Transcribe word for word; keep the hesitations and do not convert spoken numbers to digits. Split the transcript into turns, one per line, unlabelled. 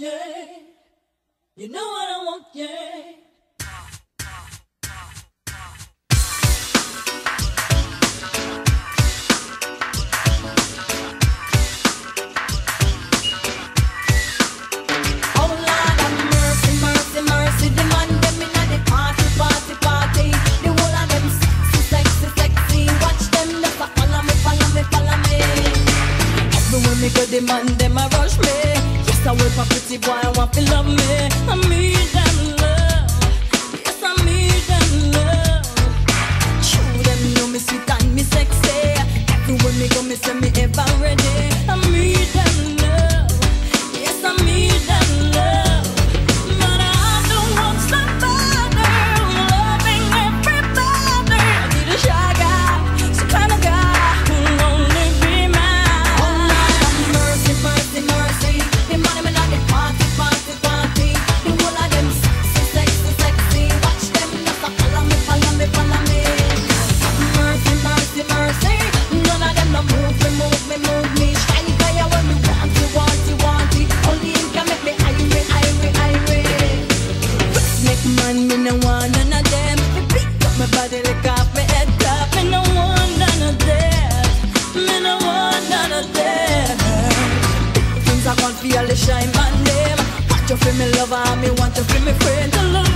yeah. You know what I want, yeah.
The man, them a rush me. Yes, I wait for pretty boy, I want to love me. I need them love. Yes, I need them love. True, them know me sweet and me sexy. Everywhere me go, me say me ever ready. I need them love. Yes, I need them love. But I don't want somebody loving everybody. I need a shy guy, some kind of guy who'll only be mine. Mercy, mercy, the money me not the party, party, party. The whole of them sexy, sexy, sexy. Watch them just a follow me, follow me, follow me. Mercy, mercy, mercy. None of them no move me, move me, move me. Shy guy when me want you, want you, want you. Only him can make me irate, irate, irate. Make man, me no want none of them. Me pick up my body, lick off my head top. Me no want none of them. Me no want none of them. I can't feel the shine my name. Want you feel me lover, me want you feel me friend.